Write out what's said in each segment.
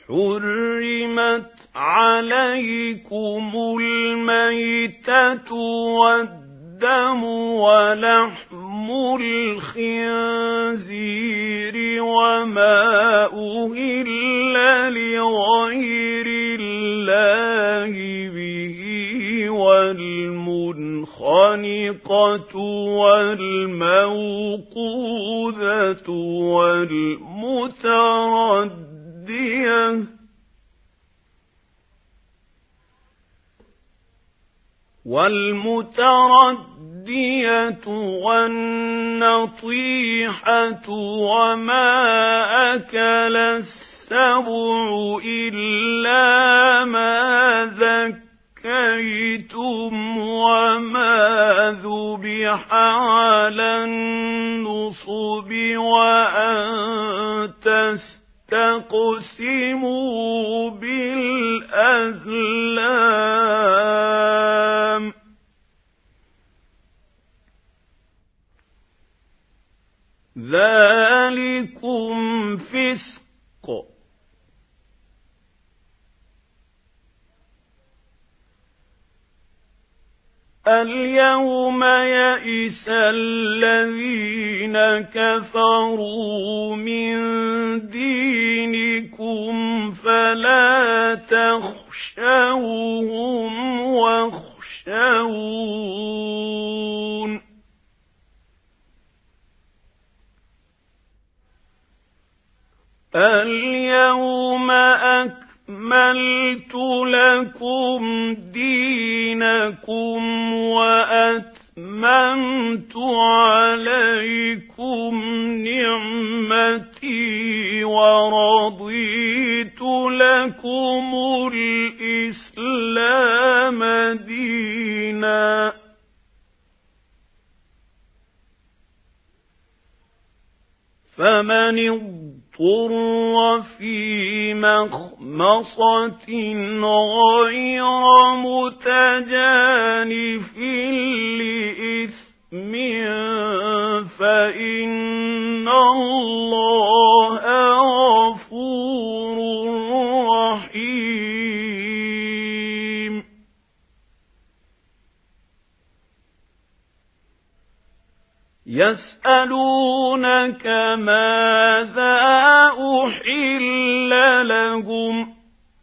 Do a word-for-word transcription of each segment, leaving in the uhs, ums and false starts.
حرمت عليكم الميتة والدم ولحم الخنزير وما أهل لغير الله به والمنخنقة والموقوذة والمتردية والمتردية والنطيحة وما أكل السبع إلا ما ذكيتم وما ذبح على النصب وأن تستقسموا بالأزلام ذلكم فسق. اليوم يئس الذين كفروا من دينكم فلا تخشوهم واخشون اليوم أكملت لكم دينكم وأتممت عليكم نعمتي ورضيت لكم الإسلام دينا فمن اضطر في مخمصة غير متجانف لإثم فإن الله غفور رحيم. يسألونك ماذا أحل لهم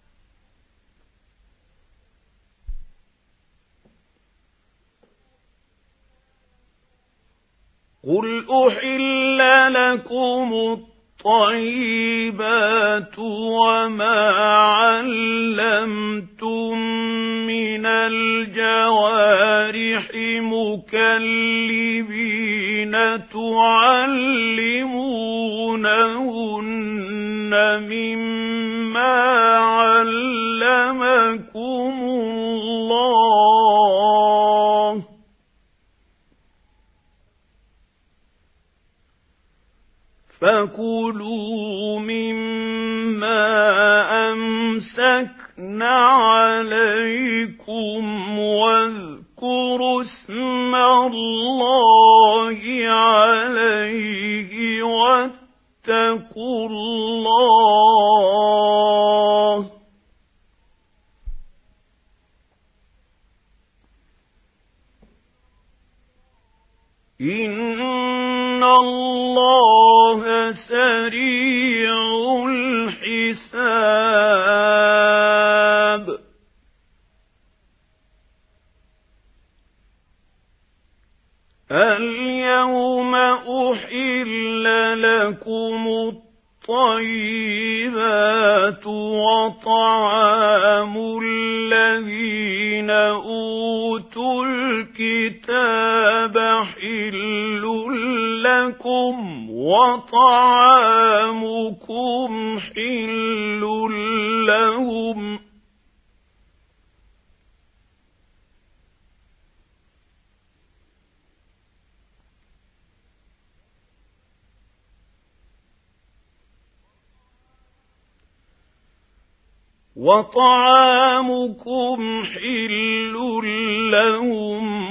قل أحل لكم الطيبات وما علمتم من الجوارح مكلبين تعلمونهن مما علمكم الله فكلوا مما أمسكن عليكم واذكروا اسم الله عليه واتقوا الله إن الله سريع الحساب. اليوم أحل لكم الطيبات وطعام الذين أوتوا الكتاب حل لكم وطعامكم حل لهم وطعامكم حل لهم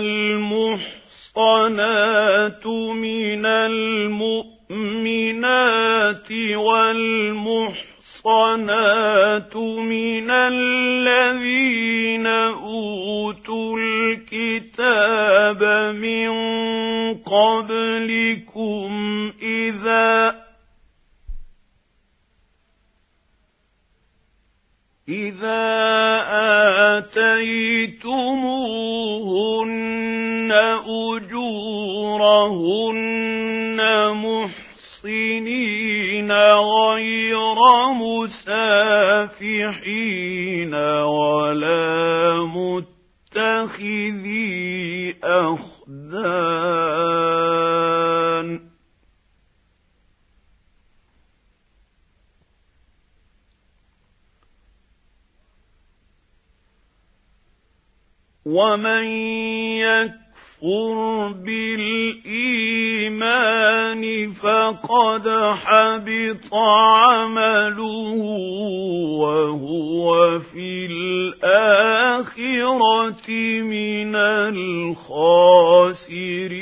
والمحصنات من المؤمنات والمحصنات المحصنات من الذين أوتوا الكتاب من قبلكم إذا إذا آتيتموهن أجورهن محصنين غير مسافحين ولا متخذي أخدان ومن يكفر بالإيمان فقد حبط عمله وهو في الآخرة من الخاسرين.